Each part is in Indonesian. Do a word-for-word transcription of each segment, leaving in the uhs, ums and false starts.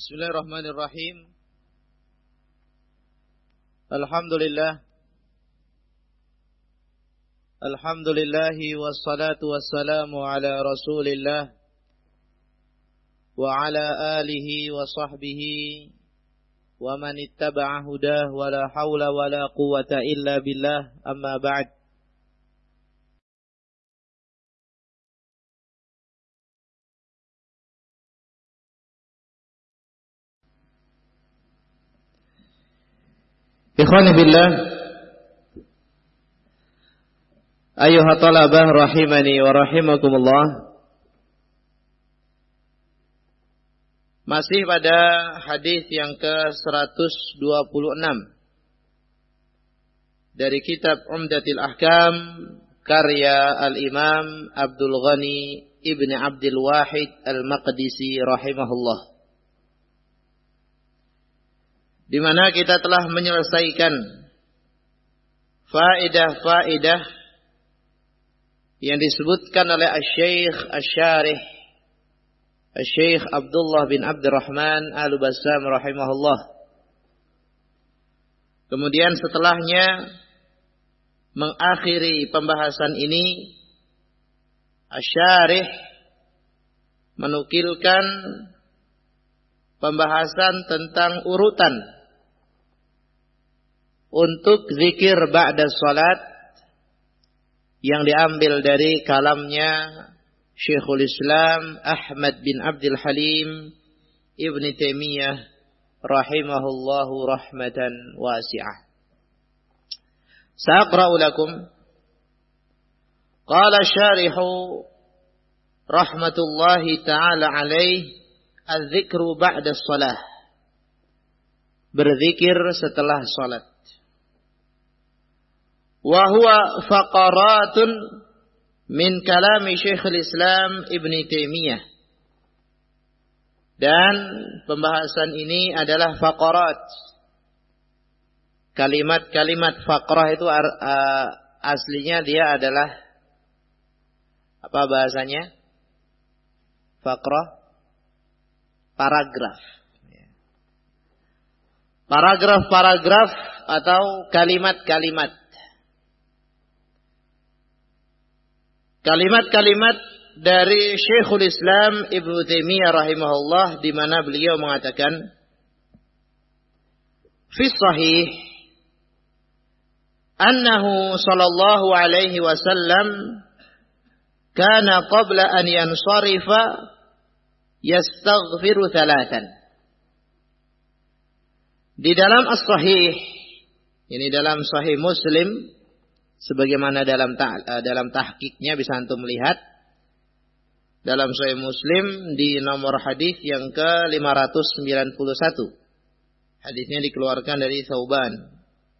Bismillahirrahmanirrahim. Alhamdulillah. Alhamdulillahi wassalatu wassalamu ala Rasulillah wa ala alihi wa sahbihi wa man ittaba'a hudah wa la hawla wa la quwwata illa billah, amma ba'd. Ikhwani billah, ayuha talabah rahimani wa rahimakumullah. Masih pada hadis yang ke seratus dua puluh enam dari kitab Umdatul Ahkam karya Al-Imam Abdul Ghani Ibn Abdul Wahid Al-Maqdisi rahimahullah, di mana kita telah menyelesaikan faedah-faedah yang disebutkan oleh Asy-Syaikh Asy-Syarih Asy-Syaikh Abdullah bin Abdurrahman Al-Bassam rahimahullah. Kemudian setelahnya mengakhiri pembahasan ini, Asy-Syarih menukilkan pembahasan tentang urutan untuk zikir ba'da salat yang diambil dari kalamnya Syekhul Islam Ahmad bin Abdul Halim Ibn Taimiyah rahimahullahu rahmatan wasi'ah. Sa'aqra'u lakum. Qala syarihu rahmatullahi ta'ala alaih, az-zikru ba'da salah, berzikir setelah salat. Wa huwa faqaratun min kalami Syekhul Islam Ibn Taimiyah. Dan pembahasan ini adalah faqarat. Kalimat-kalimat faqrah itu uh, aslinya dia adalah apa bahasanya? Faqrah, paragraf. Paragraf-paragraf atau kalimat-kalimat. Kalimat-kalimat dari Syekhul Islam Ibnu Taimiyah rahimahullah, di mana beliau mengatakan, fi sahih annahu sallallahu alaihi wasallam kana qabla an yansarifa yastaghfiru thalathan. Di dalam as-sahih, ini dalam sahih Muslim, sebagaimana dalam ta- dalam tahqiqnya bisa antum melihat dalam Sahih Muslim di nomor hadis yang ke lima ratus sembilan puluh satu. Hadisnya dikeluarkan dari Thauban.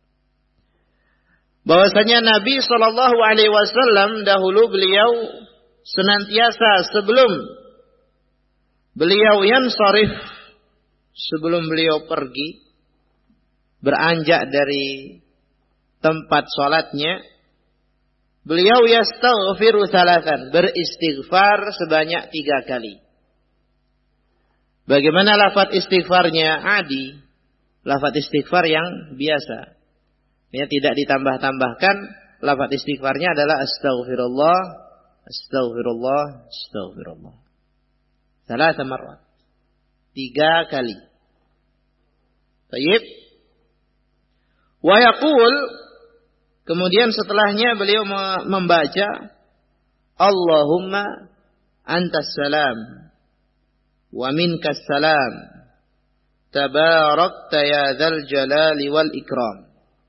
Bahwasanya Nabi sallallahu alaihi wasallam dahulu beliau senantiasa sebelum beliau yansarif, sebelum beliau pergi beranjak dari tempat salatnya, beliau yastaghfiru thalathan, beristighfar sebanyak tiga kali. Bagaimana lafaz istighfarnya? Adi, lafaz istighfar yang biasa. Ya, tidak ditambah-tambahkan. Lafaz istighfarnya adalah astaghfirullah, astaghfirullah, astaghfirullah. Thalatha marrat. Tiga kali. Baik. Wa yaqul, kemudian setelahnya beliau membaca Allahumma antas salam wa minkas salam tabarakta ya dzal jalali wal ikram.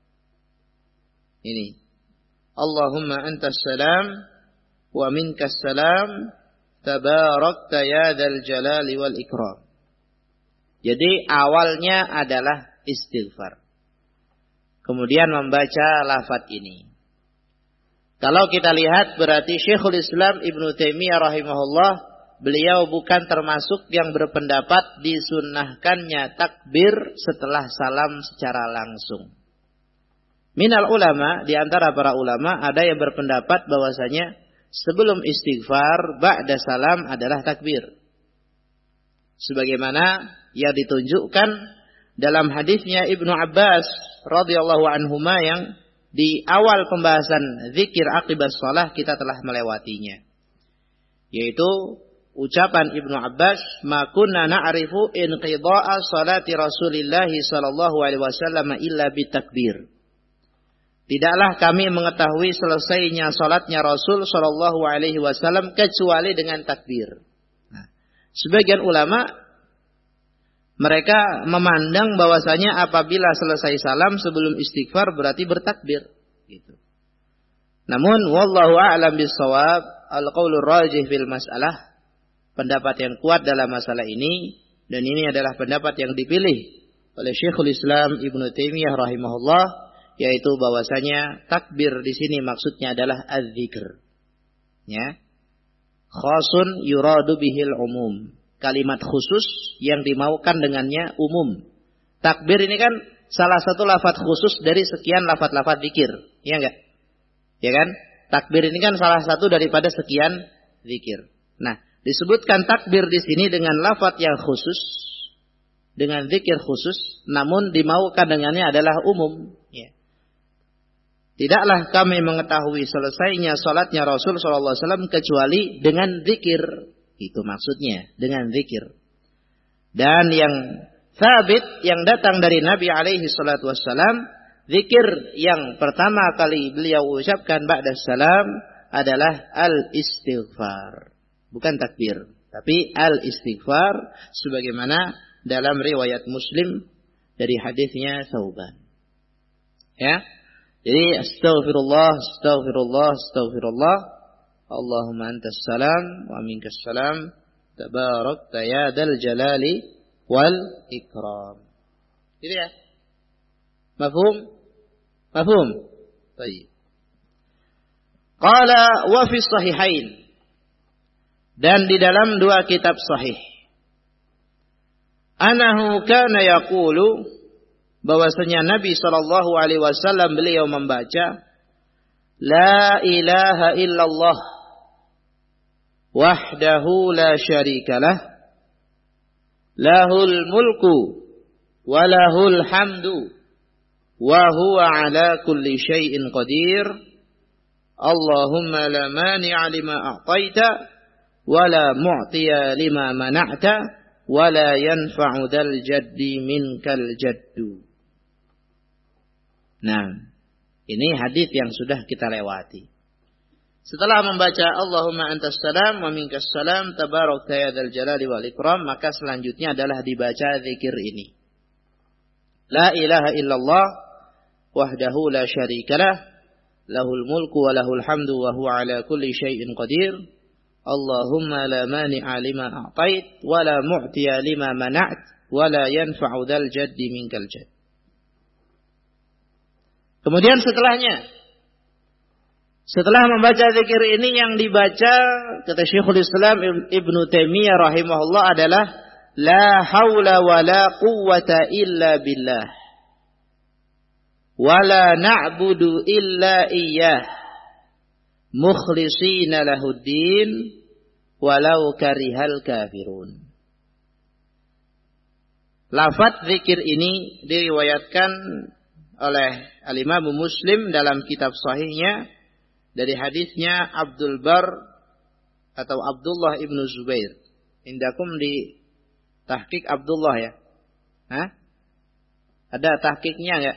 Ini Allahumma antas salam wa minkas salam tabarakta ya dzal jalali wal ikram. Jadi awalnya adalah istighfar, kemudian membaca lafaz ini. Kalau kita lihat berarti Syekhul Islam Ibnu Taimiyah rahimahullah, beliau bukan termasuk yang berpendapat disunnahkannya takbir setelah salam secara langsung. Minal ulama, di antara para ulama ada yang berpendapat bahwasanya sebelum istighfar ba'da salam adalah takbir. Sebagaimana yang ditunjukkan dalam hadisnya Ibnu Abbas radhiyallahu anhuma yang di awal pembahasan zikir aqibas shalah kita telah melewatinya. Yaitu ucapan Ibnu Abbas, "Ma kunna na'rifu inqida'a salati Rasulillah sallallahu alaihi wasallam illa bitakbir." Tidaklah kami mengetahui selesainya salatnya Rasul sallallahu alaihi wasallam kecuali dengan takbir. Nah, sebagian ulama mereka memandang bahwasanya apabila selesai salam sebelum istighfar berarti bertakbir gitu. Namun wallahu a'lam bissawab, al-qaulur rajih fil mas'alah, pendapat yang kuat dalam masalah ini, dan ini adalah pendapat yang dipilih oleh Syekhul Islam Ibnu Taimiyah rahimahullah, yaitu bahwasanya takbir di sini maksudnya adalah az-zikr. Ya. Khasun yuradu bihil umum. Kalimat khusus yang dimaukan dengannya umum. Takbir ini kan salah satu lafaz khusus dari sekian lafaz-lafaz zikir. Ya enggak? Ya kan? Takbir ini kan salah satu daripada sekian zikir. Nah, disebutkan takbir di sini dengan lafaz yang khusus, dengan zikir khusus, namun dimaukan dengannya adalah umum. Ya. Tidaklah kami mengetahui selesainya salatnya Rasul sallallahu alaihi wasallam kecuali dengan zikir. Itu maksudnya, dengan zikir. Dan yang sabit yang datang dari Nabi alaihi salatu wassalam, zikir yang pertama kali beliau ucapkan ba'da salam adalah al-istighfar. Bukan takbir, tapi al-istighfar sebagaimana dalam riwayat Muslim dari hadisnya Tsauban. Ya. Jadi astaghfirullah, astaghfirullah, astaghfirullah. Allahumma antas salam wa minkas salam, tabarakta ya dzal jalali wal ikram. Gitu ya? Mafhum? Mafhum? Baik. Qala wa fi sahihain. Dan di dalam dua kitab sahih. Anahu kana yaqulu, bahwasanya Nabi sallallahu alaihi wasallam beliau membaca, la ilaha illallah wahdahu la syarikalah, lahul mulku wa lahul hamdu wa huwa ala kulli syai'in qadir. Allahumma la mani'a lima a'taita wa la mu'tiya lima mana'ta wa la yanfa'u dzal jaddi minkal jaddu. Nah, ini hadis yang sudah kita lewati. Setelah membaca Allahumma antas salam wa minkas salam tabarakta ya dzal jalali wal ikram, maka selanjutnya adalah dibaca zikir ini. La ilaha illallah wahdahu la syarikalah, lahul mulku wa lahul hamdu wa huwa ala kulli syai'in qadir. Allahumma la mani'a lima a'tait wa la mu'tiya lima mana'at wa la yanfa'u dzal jaddi minkal jadd. Kemudian setelahnya, setelah membaca zikir ini yang dibaca, kata Syekhul Islam Ibnu Taimiyah rahimahullah, adalah la haula wa la quwwata illa billah wa la na'budu illa iyyah mukhlishina lahuddin walau karihal kafirun. Lafaz zikir ini diriwayatkan oleh Al-Imam Muslim dalam kitab sahihnya dari hadisnya Abdul Bar atau Abdullah ibnu Zubair. Indakum di tahqiq Abdullah ya? Hah? Ada tahqiqnya enggak?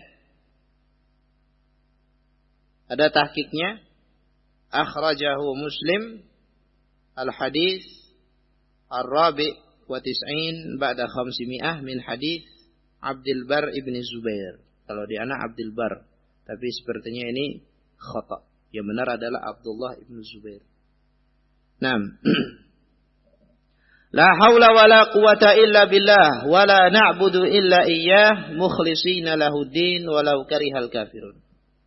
Ada tahqiqnya? Akhrajahu Muslim al-hadis ar-rabi wa tis'in ba'da khamsimi'ah min hadis Abdul Bar ibnu Zubair. Kalau di anak Abdul Bar, tapi sepertinya ini khata'. Yang benar adalah Abdullah ibnu Zubair. Naam. La haula wa la quwata illa billah wa la na'budu illa iyyah mukhlishina lahuddin walau karihal kafirun.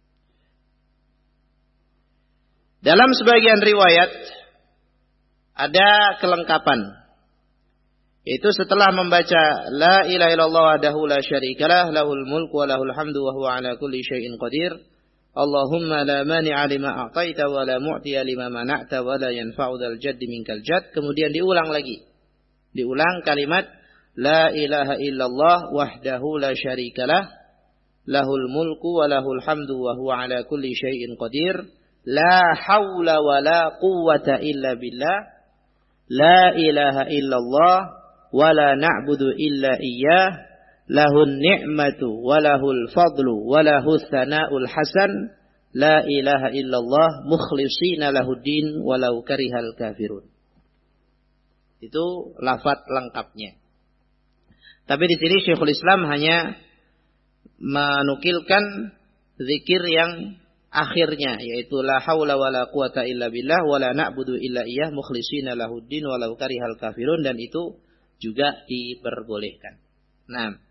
Dalam sebagian riwayat ada kelengkapan, yaitu setelah membaca la ilaha illallah wahdahu la syarikalah lahul mulku wa lahul hamdu wa huwa ala kulli syai'in qadir. Allahumma la mani'a lima a'taita wa la mu'tiya lima mana'ta wa la yanfa'u dzal jaddi minkal jadd. Kemudian diulang lagi. Diulang kalimat la ilaha illallah wahdahu la syarikalah lahul mulku wa lahul hamdu wa huwa ala kulli syai'in qadir. La haula wa la quwwata illa billah. La ilaha illallah wa la na'budu illa iyyah. Lahun ni'matu wa lahul fadlu wa lahus thana'ul hasan. La ilaha illallah mukhlishina lahuddin walau karihal kafirun. Itu lafaz lengkapnya. Tapi di sini Syekhul Islam hanya menukilkan zikir yang akhirnya, yaitu la haula wala quwata illa billah wala na'budu illa iyyah mukhlishina lahuddin walau karihal kafirun, dan itu juga diperbolehkan. Nah,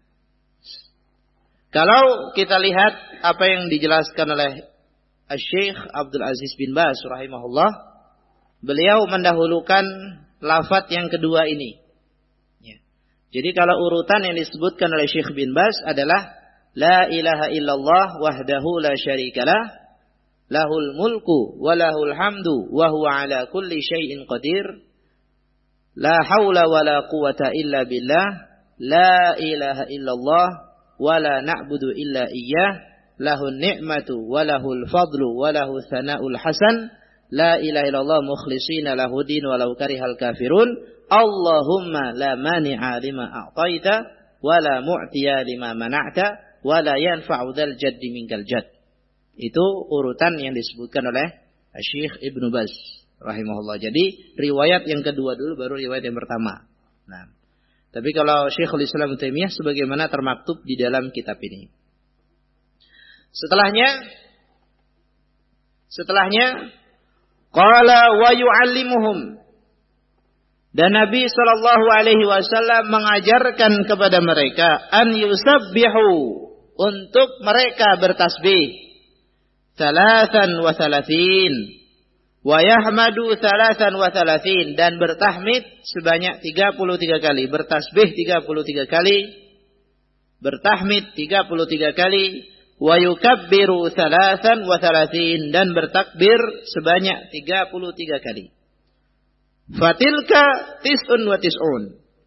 kalau kita lihat apa yang dijelaskan oleh Syekh Abdul Aziz bin Baz rahimahullah, beliau mendahulukan lafaz yang kedua ini. Ya. Jadi kalau urutan yang disebutkan oleh Syekh bin Baz adalah la ilaha illallah wahdahu la syarikalah lahul mulku wa lahul hamdu wa huwa ala kulli syai'in qadir. La haula wa la quwata illa billah. La ilaha illallah wa la na'budu illa iyyah. Lahun ni'matu wa lahul fadlu wa lahu thana'ul hasan. La ilaha illallah mukhlishina lahuddin walau karihal kafirun. Allahumma la mani'a lima a'taita wa la mu'tiya lima mana'ta wa la yanfa'u dzal jaddi minkal jadd. Itu urutan yang disebutkan oleh Syekh Ibnu Baz rahimahullah. Jadi riwayat yang kedua dulu baru riwayat yang pertama. Nah, tapi kalau Syekhul Islam Ibnu Taimiyah sebagaimana termaktub di dalam kitab ini. Setelahnya setelahnya qala wa yu'allimuhum, dan Nabi sallallahu alaihi wasallam mengajarkan kepada mereka an yusabbihu, untuk mereka bertasbih thalathan wa thalathin wa yahmadu thalathan wa thalathin, dan bertahmid sebanyak tiga puluh tiga kali, bertasbih tiga puluh tiga kali, bertahmid tiga puluh tiga kali, wa yukabbiru thalathan wa thalathin, dan bertakbir sebanyak tiga puluh tiga kali. Fatilka tis'un wa tis'un.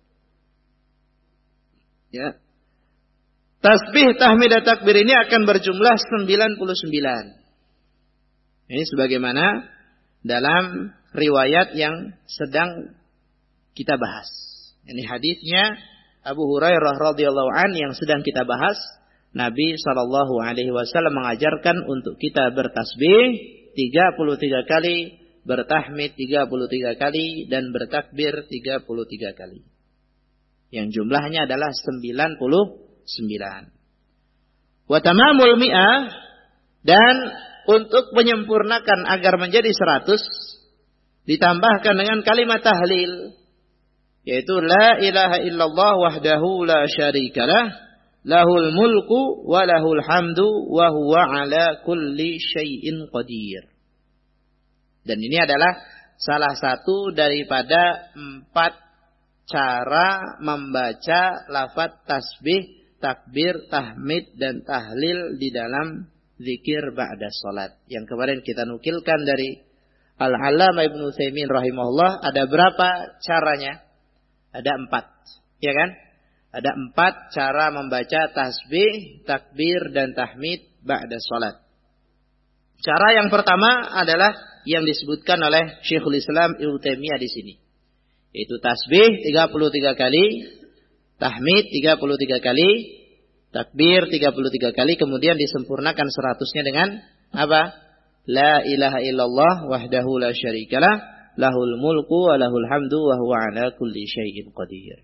Ya. Tasbih, tahmid, dan takbir ini akan berjumlah sembilan puluh sembilan. Ini sebagaimana dalam riwayat yang sedang kita bahas. Ini hadisnya Abu Hurairah radhiyallahu an yang sedang kita bahas. Nabi sallallahu alaihi wasallam mengajarkan untuk kita bertasbih tiga puluh tiga kali, bertahmid tiga puluh tiga kali, dan bertakbir tiga puluh tiga kali. Yang jumlahnya adalah sembilan puluh sembilan. Wa tamamul mi'ah, dan untuk menyempurnakan agar menjadi seratus, ditambahkan dengan kalimat tahlil, yaitu la ilaha illallah wahdahu la syarikalah lahul mulku wa lahul hamdu wa huwa ala kulli syai'in qadir. Dan ini adalah salah satu daripada empat cara membaca lafaz tasbih, takbir, tahmid, dan tahlil di dalam zikir ba'da salat. Yang kemarin kita nukilkan dari Al-Allamah Ibnu Utsaimin rahimahullah, ada berapa caranya? Ada empat, ya kan? Ada empat cara membaca tasbih, takbir, dan tahmid ba'da salat. Cara yang pertama adalah yang disebutkan oleh Syekhul Islam Ibnu Taimiyah di sini, yaitu tasbih tiga puluh tiga kali, tahmid tiga puluh tiga kali, takbir tiga puluh tiga kali, kemudian disempurnakan seratusnya dengan apa? La ilaha illallah wahdahu la syarikalah lahul mulku wa lahul hamdu wa huwa ala kulli syai'in qadir.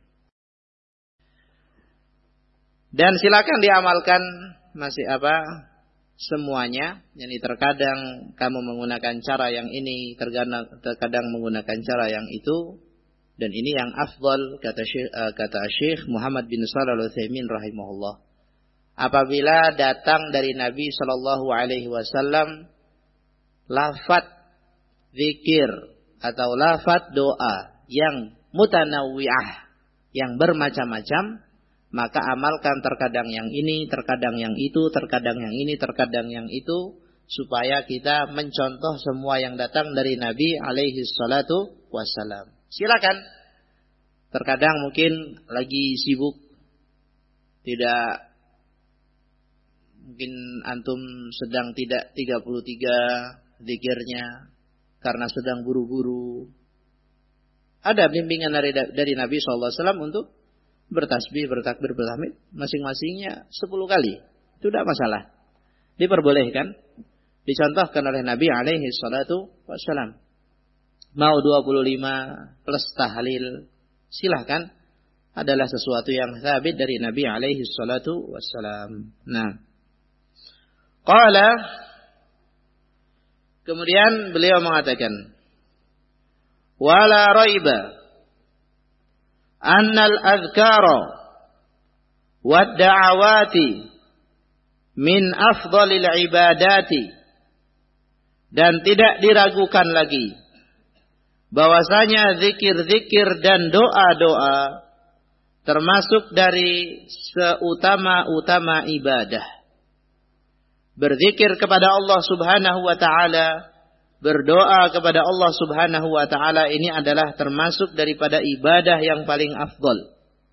Dan silakan diamalkan masih apa semuanya. Jadi terkadang kamu menggunakan cara yang ini, terkadang, terkadang menggunakan cara yang itu. Dan ini yang afdal kata Syekh, kata Syekh Muhammad bin Shalih Al-Utsaimin rahimahullah. Apabila datang dari Nabi Shallallahu Alaihi Wasallam lafaz zikir atau lafaz doa yang mutanawwi'ah, yang bermacam-macam, maka amalkan terkadang yang ini, terkadang yang itu, terkadang yang ini, terkadang yang itu, supaya kita mencontoh semua yang datang dari Nabi alaihi salatu wassalam. Silakan. Terkadang mungkin lagi sibuk, tidak, mungkin antum sedang tidak tiga puluh tiga zikirnya karena sedang buru-buru. Ada bimbingan dari, dari Nabi shallallahu alaihi wasallam untuk bertasbih, bertakbir, bertahmid masing-masingnya sepuluh kali. Itu tidak masalah. Diperbolehkan. Dicontohkan oleh Nabi alaihi salatu wassalam. Mau dua puluh lima plus tahlil, silahkan. Adalah sesuatu yang sabit dari Nabi alaihi salatu wassalam. Nah. Qala, kemudian beliau mengatakan, wala raiba annal adhkara wad da'awati min afdalil ibadati, dan tidak diragukan lagi bahwasanya zikir-zikir dan doa-doa termasuk dari seutama-utama ibadah. Berzikir kepada Allah Subhanahu wa taala, berdoa kepada Allah Subhanahu wa taala ini adalah termasuk daripada ibadah yang paling afdal.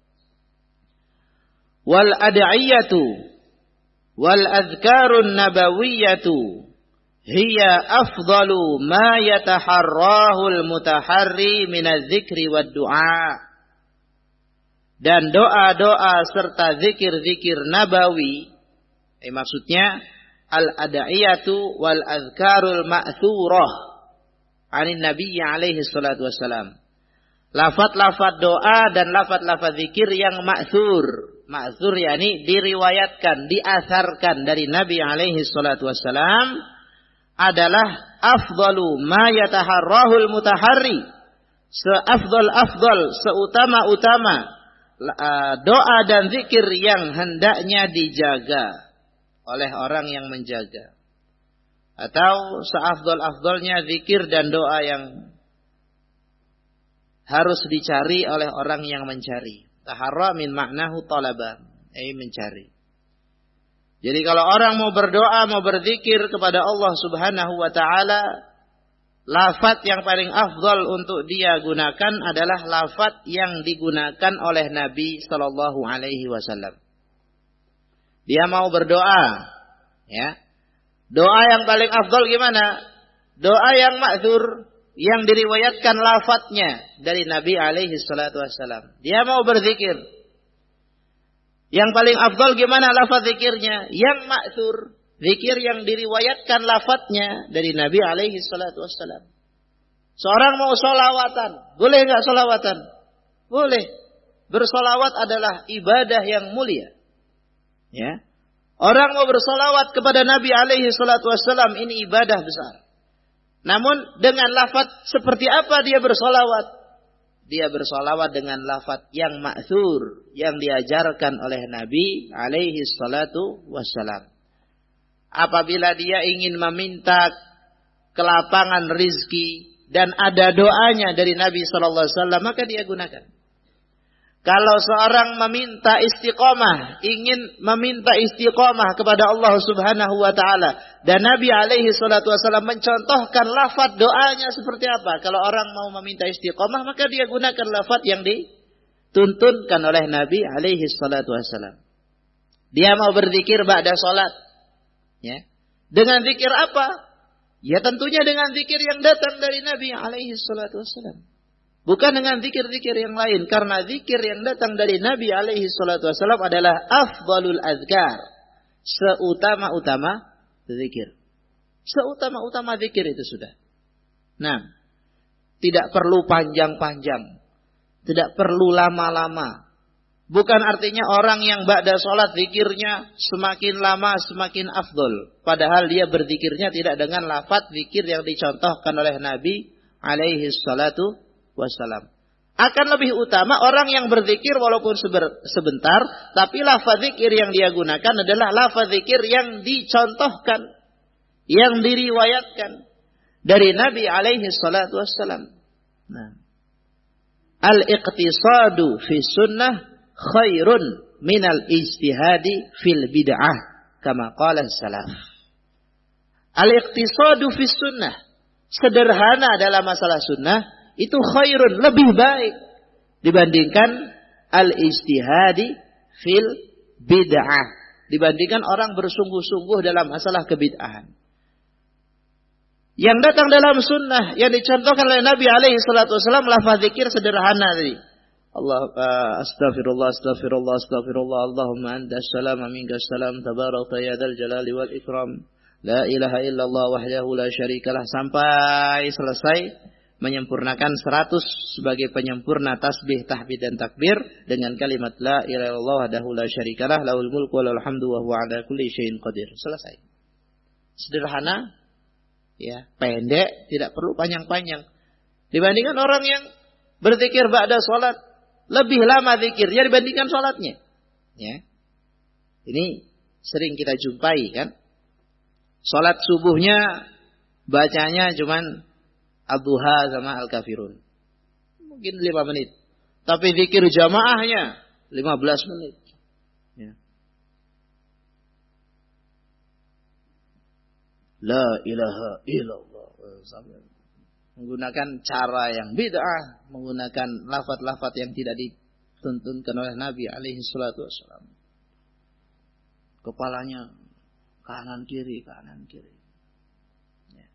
Wal ad'iyatu wal azkarun nabawiyatu hiya afdalu ma yataharrahul mutaharri minadz-dzikri wad-du'a. Dan doa-doa serta zikir-zikir nabawi, eh, maksudnya al-ad'iyatu wal azkarul ma'thurah anin Nabi alaihi salatu wassalam. Lafaz-lafaz doa dan lafaz-lafaz zikir yang ma'thur. Ma'thur yakni diriwayatkan, diasarkan dari Nabi alaihi salatu wassalam adalah afdalu ma yataharrahul mutaharri. Seafdal-afdal, seutama-utama doa dan zikir yang hendaknya dijaga oleh orang yang menjaga, atau seafdal-afdalnya zikir dan doa yang harus dicari oleh orang yang mencari. Taharra min ma'nahu talaba, ay mencari. Jadi kalau orang mau berdoa, mau berzikir kepada Allah Subhanahu wa taala, lafaz yang paling afdal untuk dia gunakan adalah lafaz yang digunakan oleh Nabi sallallahu alaihi wasallam. Dia mau berdoa, ya. Doa yang paling afdal gimana? Doa yang ma'dzur, yang diriwayatkan lafadznya dari Nabi alaihi salatu wassalam. Dia mau berzikir. Yang paling afdal gimana lafaz zikirnya? Yang ma'dzur, zikir yang diriwayatkan lafadznya dari Nabi alaihi salatu wassalam. Seorang mau sholawatan, boleh enggak sholawatan? Boleh. Bersolawat adalah ibadah yang mulia. Ya, orang mau bersolawat kepada Nabi alaihi salatu wassalam, ini ibadah besar. Namun dengan lafaz seperti apa dia bersolawat? Dia bersolawat dengan lafaz yang ma'thur, yang diajarkan oleh Nabi alaihi salatu wassalam. Apabila dia ingin meminta kelapangan rizki dan ada doanya dari Nabi sallallahu alaihi wasallam, maka dia gunakan. Kalau seorang meminta istiqomah, ingin meminta istiqomah kepada Allah Subhanahu wa taala, dan Nabi alaihi salatu wasallam mencontohkan lafaz doanya seperti apa. Kalau orang mau meminta istiqomah, maka dia gunakan lafaz yang dituntunkan oleh Nabi alaihi salatu wasallam. Dia mau berzikir ba'da salat, ya. Dengan zikir apa? Ya tentunya dengan zikir yang datang dari Nabi alaihi salatu wasallam. Bukan dengan zikir-zikir yang lain. Karena zikir yang datang dari Nabi alaihi salatu wassalam adalah afdalul azkar. Seutama-utama zikir. Seutama-utama zikir itu sudah. Nah, tidak perlu panjang-panjang. Tidak perlu lama-lama. Bukan artinya orang yang ba'da sholat zikirnya semakin lama semakin afdal. Padahal dia berzikirnya tidak dengan lafaz zikir yang dicontohkan oleh Nabi alaihi salatu wassalam. Akan lebih utama orang yang berzikir walaupun sebentar, tapi lafaz zikir yang dia gunakan adalah lafaz zikir yang dicontohkan, yang diriwayatkan dari Nabi alaihi salatu wassalam. Nah, al-iqtisadu fi sunnah khairun minal ijtihadi fil bid'ah, kama qala salaf. Al-iqtisadu fi sunnah, sederhana dalam masalah sunnah, itu khairun, lebih baik dibandingkan al-ijtihadi fil bid'ah, dibandingkan orang bersungguh-sungguh dalam masalah kebid'ahan. Yang datang dalam sunnah yang dicontohkan oleh Nabi alaihi salatu wasallam lafaz zikir sederhana tadi. Allah uh, astaghfirullah astaghfirullah astaghfirullah Allahumma antas salam wa minkas salam tabarakta ya dzal jalali wal ikram la ilaha illallah wahdahu la syarikalah, sampai selesai menyempurnakan seratus sebagai penyempurna tasbih, tahmid dan takbir dengan kalimat la ilaha illallah wahdahu la syarikalah lahul mulku wa lahul hamdu wa huwa ala kulli syai'in qadir. Selesai. Sederhana, ya, pendek, tidak perlu panjang-panjang. Dibandingkan orang yang berzikir ba'da salat, lebih lama zikirnya dibandingkan salatnya. Ya. Ini sering kita jumpai kan. Salat subuhnya bacanya cuman Ad-Duha sama Al-Kafirun. Mungkin lima menit. Tapi zikir jamaahnya lima belas menit. Ya. La ilaha illallah. Menggunakan cara yang bid'ah, menggunakan lafaz-lafaz yang tidak dituntunkan oleh Nabi alaihi salatu wassalam. Kepalanya kanan kiri, kanan kiri. Ya.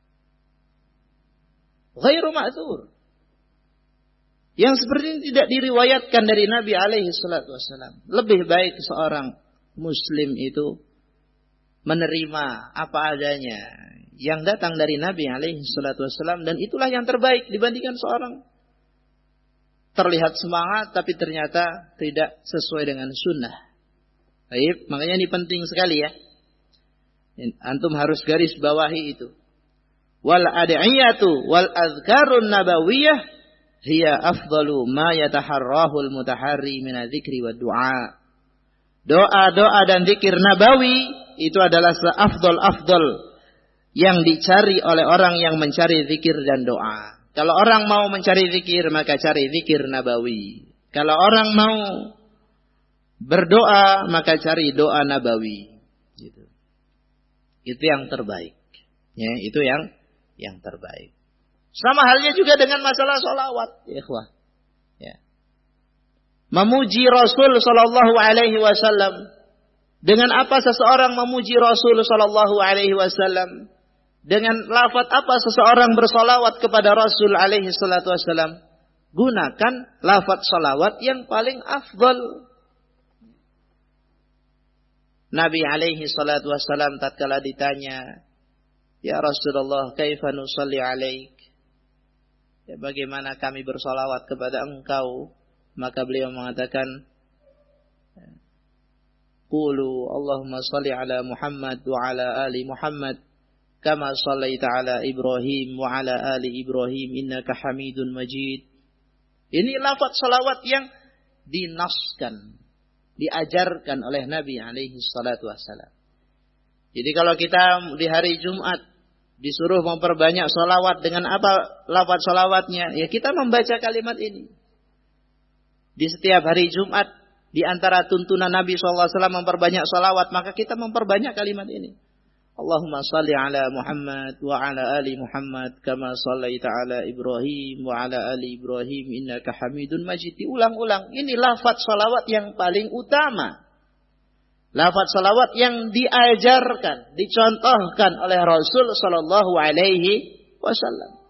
Ghairu ma'dzur. Yang seperti ini tidak diriwayatkan dari Nabi alaihi salatu wassalam. Lebih baik seorang muslim itu menerima apa adanya yang datang dari Nabi alaihi salatu wassalam, dan itulah yang terbaik dibandingkan seorang terlihat semangat tapi ternyata tidak sesuai dengan sunnah. Baik, makanya ini penting sekali ya. Antum harus garis bawahi itu. Wal ad'iyatu wal azkarun nabawiyah hiya afdalu ma yataharrahu al mutaharri min dzikri wad du'a. Doa-doa dan zikir nabawi itu adalah seafdal-afdal yang dicari oleh orang yang mencari zikir dan doa. Kalau orang mau mencari zikir, maka cari zikir nabawi. Kalau orang mau berdoa, maka cari doa nabawi. Gitu. Itu yang terbaik. Ya, itu yang yang terbaik. Sama halnya juga dengan masalah sholawat, ya ikhwah. Ya. Memuji Rasul sallallahu alaihi wasallam. Dengan apa seseorang memuji Rasul sallallahu alaihi wasallam? Dengan lafaz apa seseorang bersolawat kepada Rasul alaihi salatu wassalam? Gunakan lafaz solawat yang paling afdal. Nabi alaihi salatu wassalam tatkala ditanya, ya Rasulullah, kaifa nusalli alaik? Ya, bagaimana kami bersolawat kepada engkau? Maka beliau mengatakan, qulu Allahumma salli ala Muhammad wa ala ali Muhammad kama sallaita ala Ibrahim wa ala ali Ibrahim innaka Hamidun Majid. Ini lafaz salawat yang dinaskan, diajarkan oleh Nabi alaihi salatu wassalam. Jadi kalau kita di hari Jumat disuruh memperbanyak salawat, dengan apa lafaz salawatnya? Ya kita membaca kalimat ini. Di setiap hari Jumat, di antara tuntunan Nabi shallallahu alaihi wasallam memperbanyak salawat, maka kita memperbanyak kalimat ini. Allahumma salli ala Muhammad wa ala ali Muhammad kama sallaita ala Ibrahim wa ala ali Ibrahim innaka Hamidun Majid. Diulang-ulang. Ini lafaz salawat yang paling utama. Lafaz salawat yang diajarkan, dicontohkan oleh Rasul sallallahu alaihi wasallam.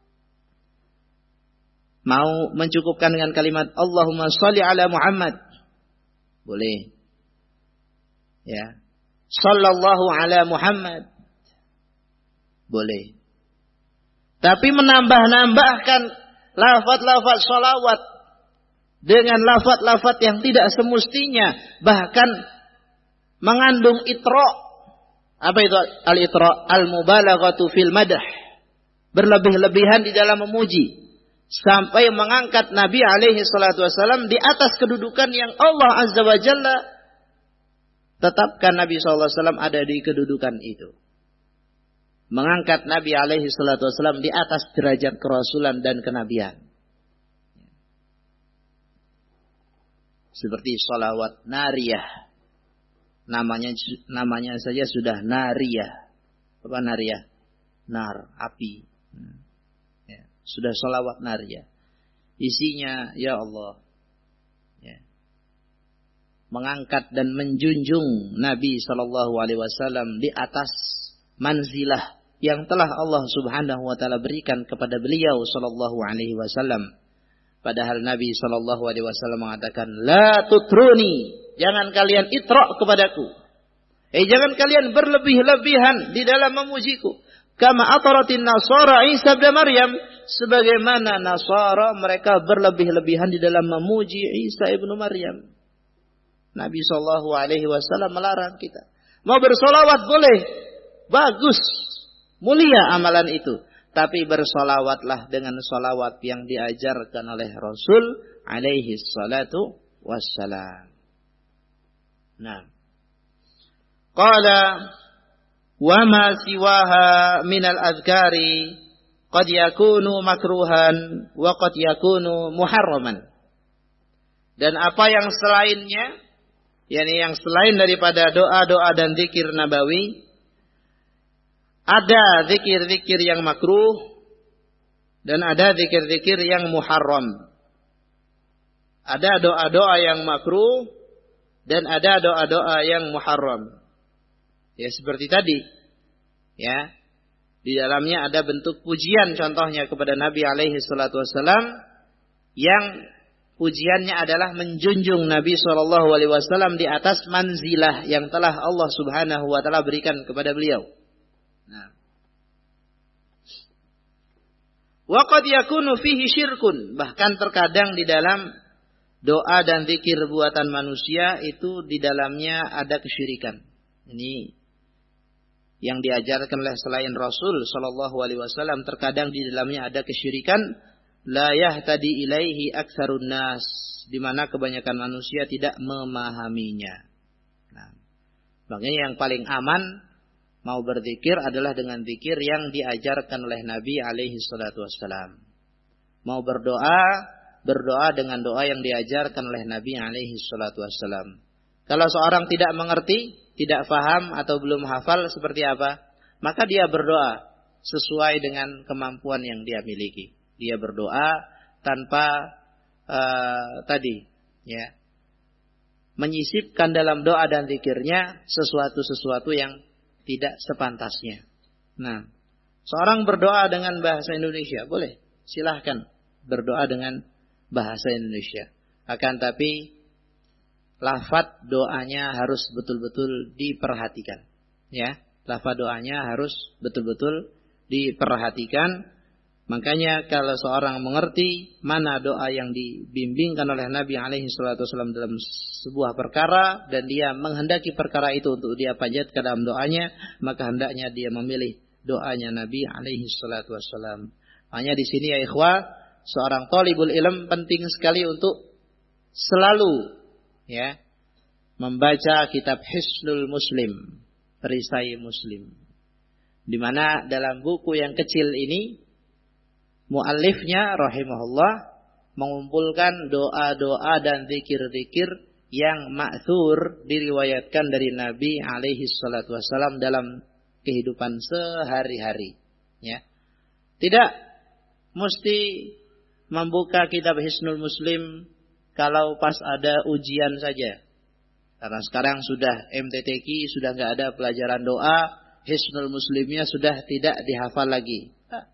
Mau mencukupkan dengan kalimat Allahumma salli ala Muhammad, boleh. Ya. Sallallahu ala Muhammad, boleh. Tapi menambah-nambahkan lafaz-lafaz salawat dengan lafaz-lafaz yang tidak semestinya, bahkan mengandung itra. Apa itu al-itra? Al-mubalaghatu fil madah. Berlebih-lebihan di dalam memuji. Sampai mengangkat Nabi alaihi salatu wasallam di atas kedudukan yang Allah azza wa jalla tetapkan Nabi sallallahu alaihi wasallam ada di kedudukan itu. Mengangkat Nabi alaihi salatu wasallam di atas derajat kerasulan dan kenabian. Seperti salawat nariyah. Namanya namanya saja sudah nariyah. Apa nariyah? Nar, api. Ya, sudah salawat nariyah. isinya ya Allah, ya, mengangkat dan menjunjung Nabi Shallallahu Alaihi Wasallam di atas manzilah yang telah Allah Subhanahu Wa Taala berikan kepada beliau Shallallahu Alaihi Wasallam. Padahal Nabi Shallallahu Alaihi Wasallam mengatakan, la tutruni, jangan kalian itrok kepadaku, eh jangan kalian berlebih-lebihan di dalam memujiku. Kama ataratin Nasara Isa bin Maryam, sebagaimana Nasara mereka berlebih-lebihan di dalam memuji Isa ibnu Maryam. Nabi Shallallahu Alaihi Wasallam melarang kita. Mau bersolawat boleh, bagus, mulia amalan itu. Tapi bersolawatlah dengan solawat yang diajarkan oleh Rasul alaihi salatu wassalam. Nah, qala wa ma siwaha minal adhkari qad yakunu makruhan wa qad yakunu muharraman. Dan apa yang selainnya, yakni yang selain daripada doa-doa dan zikir nabawi, ada zikir-zikir yang makruh dan ada zikir-zikir yang muharram. Ada doa-doa yang makruh dan ada doa-doa yang muharram. Ya seperti tadi, ya, di dalamnya ada bentuk pujian, contohnya kepada Nabi alaihi salatu wassalam, yang pujiannya adalah menjunjung Nabi shallallahu alaihi wasallam di atas manzilah yang telah Allah Subhanahu wa taala berikan kepada beliau. Nah, wa qad yakunu fihi syirkun, bahkan terkadang di dalam doa dan zikir buatan manusia itu di dalamnya ada kesyirikan. Ini yang diajarkan oleh selain Rasul sallallahu alaihi wasallam, terkadang di dalamnya ada kesyirikan, la yahtadi ilaihi aktsarun nas, di mana kebanyakan manusia tidak memahaminya. Nah, makanya yang paling aman mau berzikir adalah dengan zikir yang diajarkan oleh Nabi alaihi salatu wassalam. Mau berdoa, berdoa dengan doa yang diajarkan oleh Nabi alaihi salatu wassalam. Kalau seorang tidak mengerti, tidak faham atau belum hafal seperti apa, maka dia berdoa sesuai dengan kemampuan yang dia miliki. Dia berdoa tanpa uh, tadi, ya, menyisipkan dalam doa dan zikirnya sesuatu-sesuatu yang tidak sepantasnya. Nah, seorang berdoa dengan bahasa Indonesia, boleh, silahkan berdoa dengan bahasa Indonesia. Akan tapi lafaz doanya harus betul-betul diperhatikan. Ya, lafaz doanya harus betul-betul diperhatikan. Makanya kalau seorang mengerti mana doa yang dibimbingkan oleh Nabi alaihi salatu wasallam dalam sebuah perkara dan dia menghendaki perkara itu untuk dia panjatkan dalam doanya, maka hendaknya dia memilih doanya Nabi alaihi salatu wasallam. Hanya di sini ya ikhwah, seorang thalibul ilm penting sekali untuk selalu, ya, membaca kitab Hisnul Muslim, perisai Muslim, di mana dalam buku yang kecil ini muallifnya rahimahullah mengumpulkan doa-doa dan zikir-zikir yang ma'thur diriwayatkan dari Nabi alaihi salatu wasallam dalam kehidupan sehari-hari, ya. Tidak mesti membuka kitab Hisnul Muslim kalau pas ada ujian saja. Karena sekarang sudah M T T Q, sudah nggak ada pelajaran doa, Hisnul Muslimnya sudah tidak dihafal lagi.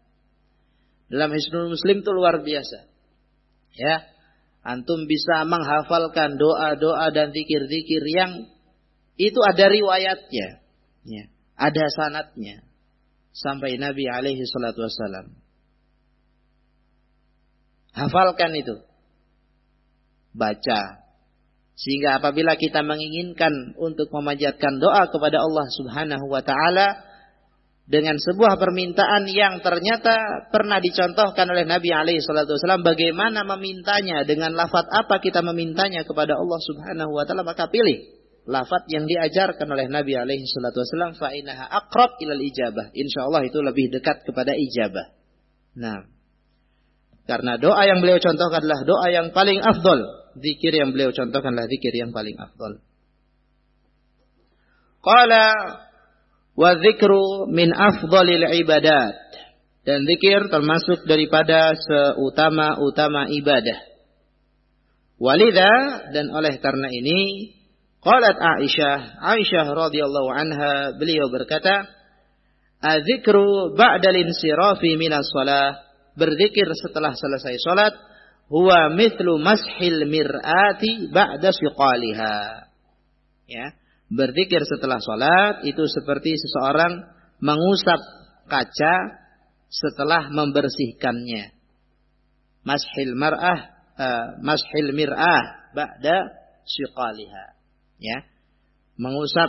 Dalam Hisnul Muslim itu luar biasa. Ya, antum bisa menghafalkan doa-doa dan zikir-zikir yang itu ada riwayatnya, ya, ada sanadnya sampai Nabi alaihi salatu wassalam. Hafalkan itu, baca, sehingga apabila kita menginginkan untuk memanjatkan doa kepada Allah Subhanahu wa taala dengan sebuah permintaan yang ternyata pernah dicontohkan oleh Nabi alaihi salatu wasallam, bagaimana memintanya, dengan lafaz apa kita memintanya kepada Allah Subhanahu wa taala, maka pilih lafaz yang diajarkan oleh Nabi alaihi salatu wasallam, fa innaha aqrab ilal ijabah. Insyaallah itu lebih dekat kepada ijabah. Nah, karena doa yang beliau contohkan adalah doa yang paling afdol, zikir yang beliau contohkan adalah zikir yang paling afdol. Qala wa dzikru min afdhalil ibadat. Dan zikir termasuk daripada seutama-utama ibadah. Walidha, dan oleh karena ini, qalat Aisyah, Aisyah radhiyallahu anha, beliau berkata, "Adzikru ba'dal insirafi minas shalah." Berzikir setelah selesai salat, huwa mithlu mashil mir'ati ba'da siqaliha. Ya, berzikir setelah salat itu seperti seseorang mengusap kaca setelah membersihkannya. Mashil mar'ah, uh, mashil mir'ah ba'da siqaliha. Ya, mengusap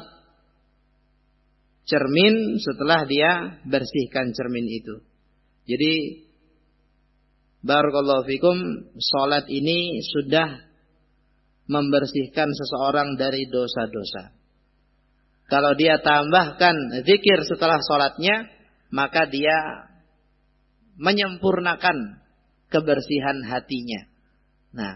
cermin setelah dia bersihkan cermin itu. Jadi barakallahu fikum, salat ini sudah membersihkan seseorang dari dosa-dosa. Kalau dia tambahkan zikir setelah salatnya, maka dia menyempurnakan kebersihan hatinya. Nah,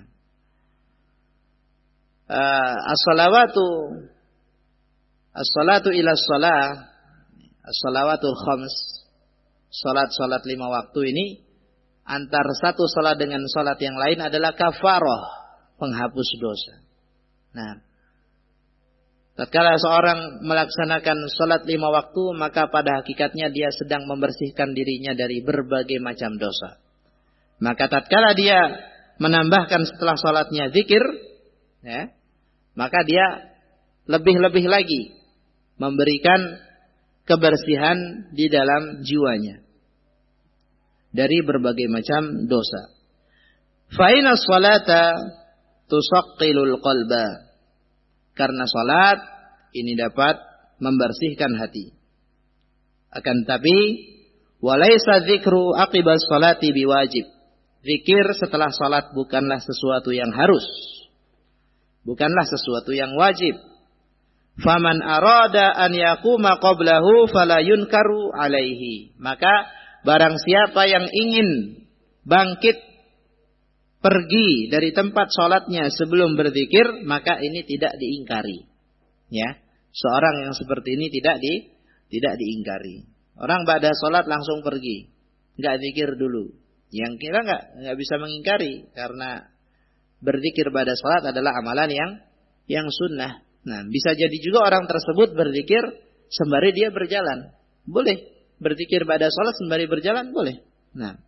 uh, as-salawatu as-salatu ila shalah, as-salawatul khams, salat-salat lima waktu ini, antar satu salat dengan salat yang lain adalah kafarah, penghapus dosa. Nah, tatkala seorang melaksanakan salat lima waktu, maka pada hakikatnya dia sedang membersihkan dirinya dari berbagai macam dosa. Maka tatkala dia menambahkan setelah salatnya zikir, ya, maka dia lebih-lebih lagi memberikan kebersihan di dalam jiwanya dari berbagai macam dosa. Fa inna sholata tusaqqilul qalba. Karena salat ini dapat membersihkan hati. Akan tapi walaysa dzikru aqibas sholati biwajib. Zikir setelah salat bukanlah sesuatu yang harus. Bukanlah sesuatu yang wajib. Faman arada an yaquma qablahu fala yunkaru alaihi. Maka barang siapa yang ingin bangkit pergi dari tempat sholatnya sebelum berzikir, maka ini tidak diingkari. Ya, seorang yang seperti ini tidak di tidak diingkari. Orang ba'da sholat langsung pergi, nggak zikir dulu. Yang kira nggak nggak bisa mengingkari karena berzikir ba'da sholat adalah amalan yang yang sunnah. Nah, bisa jadi juga orang tersebut berzikir sembari dia berjalan, boleh. Berzikir ba'da sholat sembari berjalan boleh. Nah.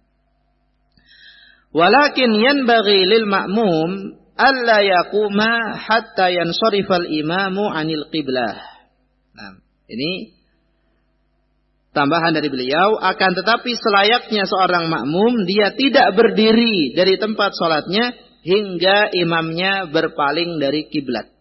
Walakin yanbaghi lil ma'mum alla yaquma hatta yansarifal imamu 'anil qiblah. Nah, ini tambahan dari beliau, akan tetapi selayaknya seorang makmum dia tidak berdiri dari tempat salatnya hingga imamnya berpaling dari kiblat.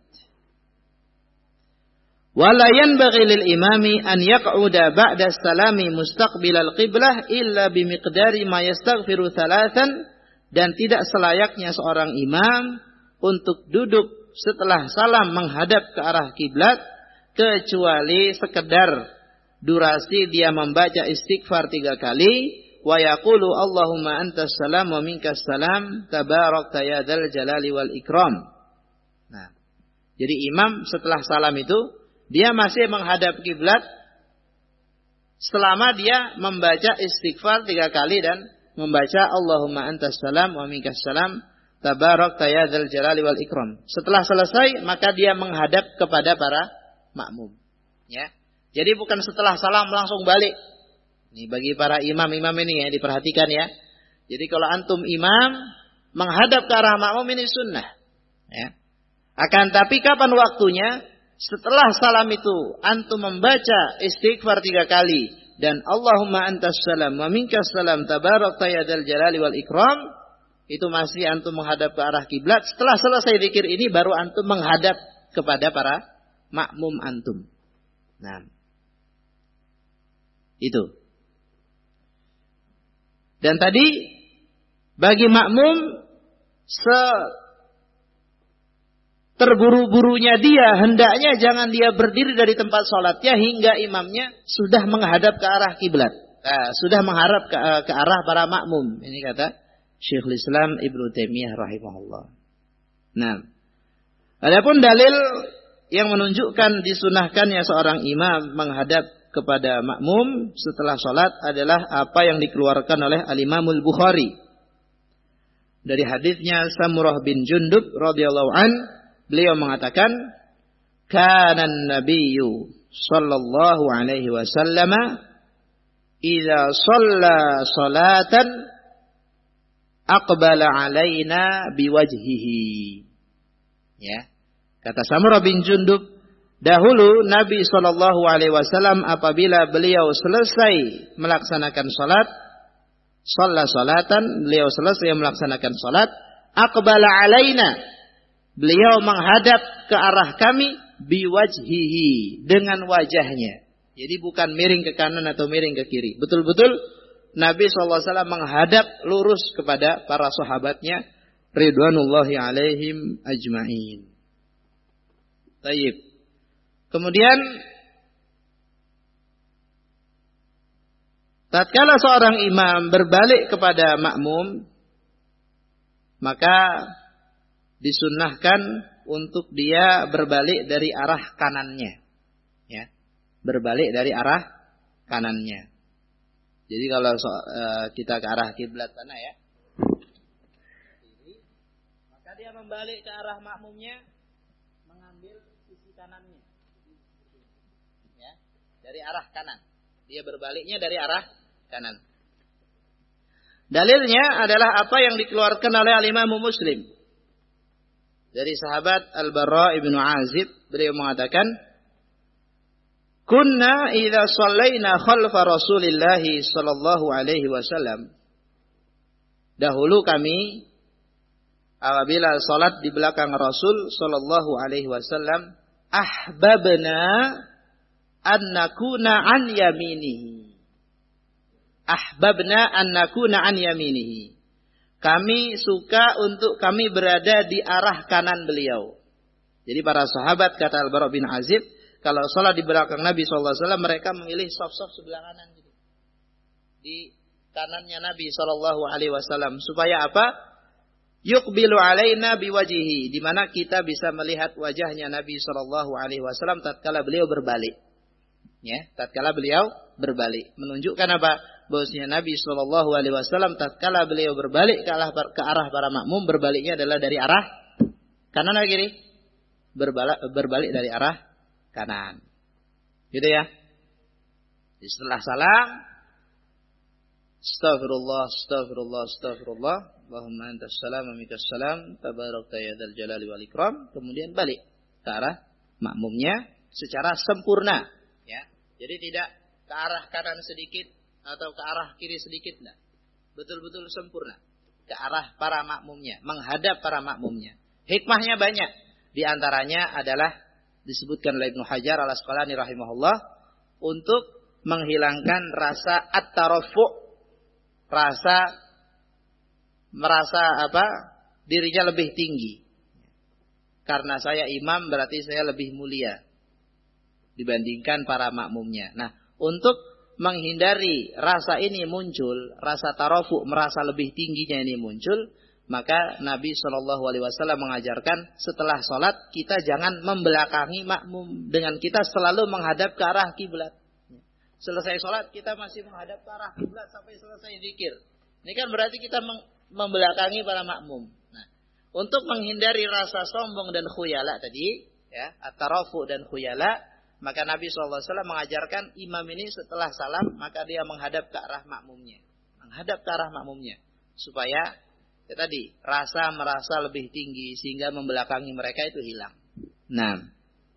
Wala yanbaghi lil imami an yaq'uda ba'da salami mustaqbilal qiblah illa bimiqdari ma yastaghfiru thalathan. Dan tidak selayaknya seorang imam untuk duduk setelah salam menghadap ke arah kiblat kecuali sekedar durasi dia membaca istighfar tiga kali, wa yaqulu Allahumma antas salam wa minkas salam tabarakta ya dzal jalali wal ikram. Nah, jadi imam setelah salam itu dia masih menghadap kiblat selama dia membaca istighfar tiga kali dan membaca Allahumma antas salam wa minkas salam tabarakta ya dzal jalali wal ikram. Setelah selesai maka dia menghadap kepada para makmum. Ya. Jadi bukan setelah salam langsung balik. Ini bagi para imam-imam ini ya diperhatikan ya. Jadi kalau antum imam menghadap ke arah makmum ini sunnah. Ya. Akan tapi kapan waktunya? Setelah salam itu antum membaca istighfar tiga kali dan Allahumma antas salam wa minkas salam tabarakta ya dzal jalali wal ikram, itu masih antum menghadap ke arah kiblat. Setelah selesai zikir ini baru antum menghadap kepada para makmum antum. Nah, itu. Dan tadi bagi makmum se terburu-burunya dia, hendaknya jangan dia berdiri dari tempat sholatnya hingga imamnya sudah menghadap ke arah kiblat, nah, sudah mengharap ke, ke arah para makmum. Ini kata Syekhul Islam Ibnu Taimiyah rahimahullah. Nah, adapun dalil yang menunjukkan disunahkannya seorang imam menghadap kepada makmum setelah salat adalah apa yang dikeluarkan oleh Al-Imamul Bukhari. Dari hadisnya Samurah bin Jundub radhiyallahu an, beliau mengatakan, "Kana an-nabiyyu sallallahu alaihi wasallam idza shalla salatan aqbala alaina biwajhihi." Ya. Kata Samurah bin Jundub, dahulu Nabi sallallahu alaihi wasallam apabila beliau selesai melaksanakan salat, shalla salatan, beliau selesai melaksanakan salat, aqbala alaina, beliau menghadap ke arah kami biwajhihi, dengan wajahnya. Jadi bukan miring ke kanan atau miring ke kiri. Betul-betul Nabi sallallahu alaihi wasallam menghadap lurus kepada para sahabatnya ridwanullahi alaihim ajma'in. Baik. Kemudian tatkala seorang imam berbalik kepada makmum, maka disunnahkan untuk dia berbalik dari arah kanannya. Ya. Berbalik dari arah kanannya. Jadi kalau so, uh, kita ke arah kiblat sana ya, maka dia membalik ke arah makmumnya, mengambil sisi kanannya, ya, dari arah kanan. Dia berbaliknya dari arah kanan. Dalilnya adalah apa yang dikeluarkan oleh Al-Imam Muslim dari sahabat Al-Bara ibnu Azib. Beliau mengatakan, "Kunna idza shallaina khalfa Rasulillah sallallahu alaihi wasallam." Dahulu kami apabila salat di belakang Rasul sallallahu alaihi wasallam, ahbabna an nakuna an yaminihi. Ahbabna an nakuna an yaminihi. Kami suka untuk kami berada di arah kanan beliau. Jadi para sahabat, kata Al-Bara bin Azib, kalau salat di belakang Nabi sallallahu alaihi wasallam, mereka memilih saf-saf sebelah kanan gitu. Di kanannya Nabi sallallahu alaihi wasallam, supaya apa? Yuqbilu alaina biwajihi, di mana kita bisa melihat wajahnya Nabi sallallahu alaihi wasallam tatkala beliau berbalik. Ya, tatkala beliau berbalik, menunjukkan apa? Bahwasanya Nabi sallallahu alaihi wasallam tatkala beliau berbalik ke arah ke arah para makmum, berbaliknya adalah dari arah kanan atau kiri? Berbalik, berbalik dari arah kanan. Gitu ya. Jadi setelah salam, Astaghfirullah, astaghfirullah, astaghfirullah. Allahumma antas salam wa minkas salam. Tabarakta ya dzal jalali wal ikram. Kemudian balik ke arah makmumnya secara sempurna. Ya. Jadi tidak ke arah kanan sedikit atau ke arah kiri sedikit. Nah. Betul-betul sempurna. Ke arah para makmumnya. Menghadap para makmumnya. Hikmahnya banyak. Di antaranya adalah disebutkan oleh Ibnu Hajar al-Asqalani rahimahullah. Untuk menghilangkan rasa at-tarafu'. Rasa merasa apa? Dirinya lebih tinggi. Karena saya imam berarti saya lebih mulia dibandingkan para makmumnya. Nah, untuk menghindari rasa ini muncul, rasa tarafu, merasa lebih tingginya ini muncul, maka Nabi shallallahu alaihi wasallam mengajarkan setelah sholat kita jangan membelakangi makmum, dengan kita selalu menghadap ke arah kiblat. Selesai sholat kita masih menghadap ke arah kiblat sampai selesai zikir. Ini kan berarti kita membelakangi para makmum. Nah, untuk menghindari rasa sombong dan khuyala tadi, ya, at-tarafu dan khuyala, maka Nabi shallallahu alaihi wasallam mengajarkan imam ini setelah salam maka dia menghadap ke arah makmumnya, menghadap ke arah makmumnya, supaya ya tadi rasa merasa lebih tinggi sehingga membelakangi mereka itu hilang. Nah.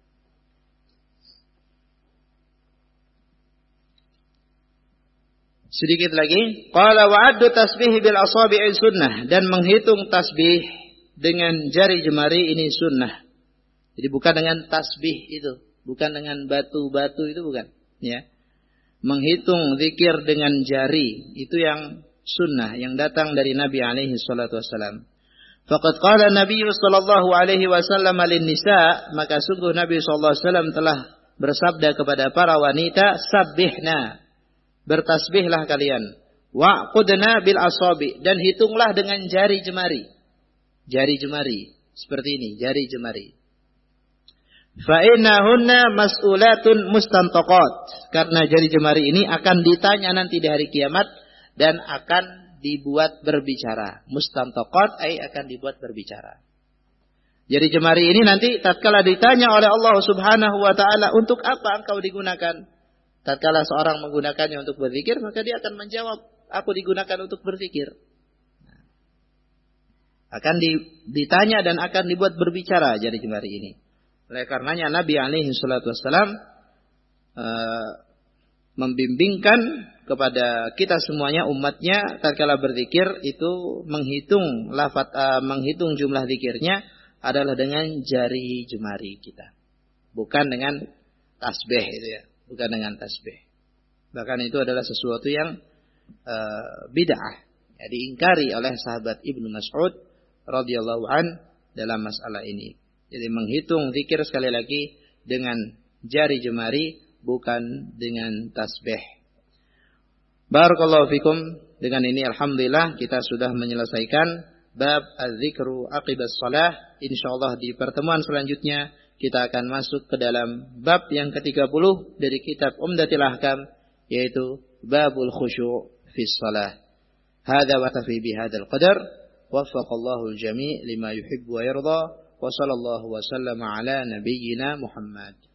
Sedikit lagi, qala wa'addu tasbih bil asabi'i sunnah, dan menghitung tasbih dengan jari jemari ini sunnah. Jadi bukan dengan tasbih itu, bukan dengan batu-batu itu, bukan, ya. Menghitung zikir dengan jari itu yang sunnah yang datang dari Nabi alaihi salatu wasallam. Faqad qala Nabi sallallahu alaihi wasallam lin nisa, maka sungguh Nabi sallallahu alaihi wasallam telah bersabda kepada para wanita, sabbihna, bertasbihlah kalian, wa'qudna bil asabi, dan hitunglah dengan jari jemari. Jari jemari seperti ini, jari jemari. Fa innahunna mas'ulatun mustantaqat. Karena jari jemari ini akan ditanya nanti di hari kiamat dan akan dibuat berbicara. Mustantaqat ay akan dibuat berbicara. Jari jemari ini nanti tatkala ditanya oleh Allah Subhanahu wa taala, untuk apa engkau digunakan? Tatkala seorang menggunakannya untuk berzikir, maka dia akan menjawab, aku digunakan untuk berzikir. Akan ditanya dan akan dibuat berbicara jari jemari ini. Oleh karenanya Nabi alaihi salatu wassalam uh, membimbingkan kepada kita semuanya, umatnya, tatkala berzikir itu menghitung lafaz, uh, menghitung jumlah zikirnya adalah dengan jari jemari kita, bukan dengan tasbih itu ya, bukan dengan tasbih. Bahkan itu adalah sesuatu yang uh, bid'ah, ya, diingkari oleh sahabat Ibnu Mas'ud radhiyallahu an dalam masalah ini. Jadi menghitung zikir sekali lagi dengan jari jemari, bukan dengan tasbih. Barakallahu fikum. Dengan ini alhamdulillah kita sudah menyelesaikan bab az-zikru aqibas shalah. Insyaallah di pertemuan selanjutnya kita akan masuk ke dalam bab yang ketiga puluh dari kitab Umdatul Ahkam, yaitu babul khusyu' fi shalah. Hadza wa tafi bi hadzal qadar. Waffaqallahu al-jami' lima yuhibbu wa yarda. Wa sallallahu wa sallama ala nabiyyina Muhammad.